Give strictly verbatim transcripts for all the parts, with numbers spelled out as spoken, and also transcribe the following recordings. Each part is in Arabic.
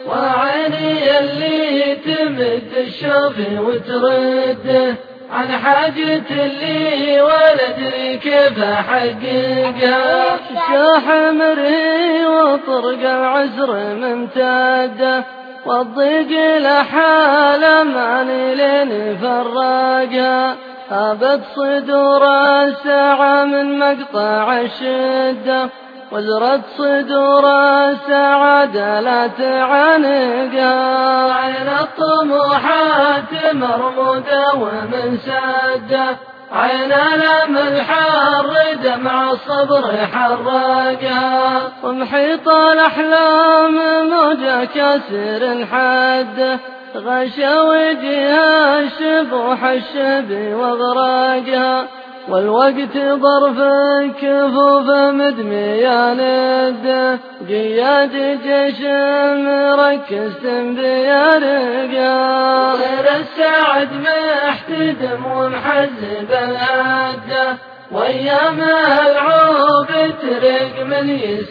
وعيني اللي تمد الشوف وترده عن حاجة اللي ولا ادري كيف احققها. شاح مرهي وطرق العسر ممتده والضيق لحاله ماني لين فرقها. هابت صدور الساعة من مقطع الشدة وزرت صدور السعادة لا تعانقها. عين الطموحات مرمودة ومن سده عين الأمل حر دمع الصبر حرقها. ومحيط الأحلام موجة كسر حده غشى وجهها الشبوح الشبي واغراقها. والوقت ظرف كفوف مدمي نده قياد جيش مركز بيرقها. غير السعد محتدم ومحزب العده وايامه العوب ترق من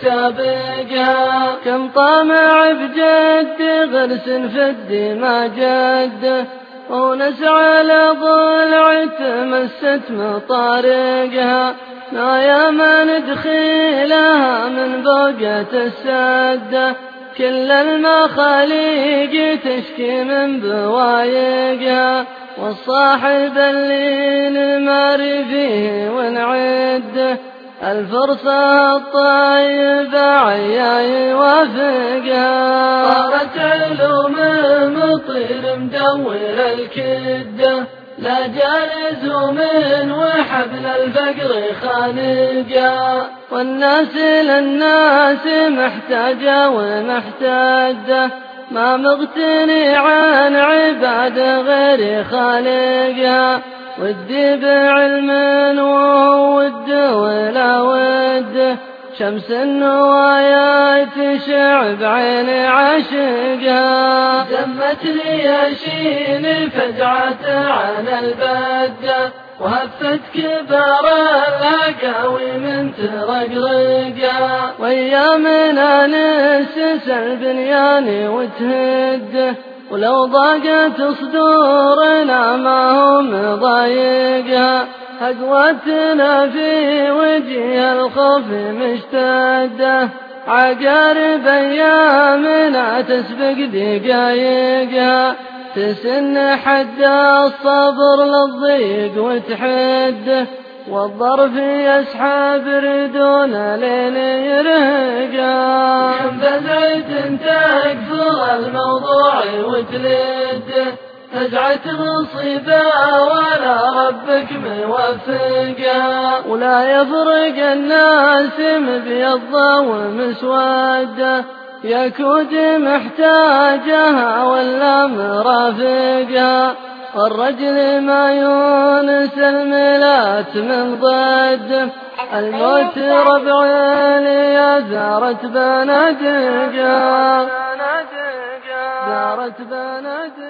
يسابقها. كم طامع بجد غرس في الدماء جده ونسعى لضلع تمست مطارقها. ما ما ندخلها من بوقة السدة كل المخاليق تشكي من بوايقها. والصاحب اللي نمر فيه ونعده الفرصة الطيبة عيا يوافقها. صارت علوم مطير مدور الكدة لا جالز من وحبل الفقر خانقها. والناس للناس محتاجة ومحتاجة ما مغتني عن عباد غير خالقها. ودي بعلم وود ولا ود شمس النوايا تشع بعين عاشقها. دمت لي شين فزعت عن البدة وهفت كبار الهقاوي من ترقرقها. وايامنا نسس البنيان وتهده ولو ضاقت صدورنا ما هم ضايقها. هقوتنا في وجه الخوف مشتده عقارب ايامنا تسبق دقايقها. تسن حد الصبر للضيق وتحده والظرف يسحب ردون لين يرهقها. كم بزعت تكفر الموضوع وتلده فزعت مصيبة ولا ربك موفقها. ولا يفرق الناس مبيضة ومسودة يكود محتاجها ولا مرافقها. والرجل ما يونس الملات من ضده الموت ربع يا زارت بنادقها. زارت بنادقها.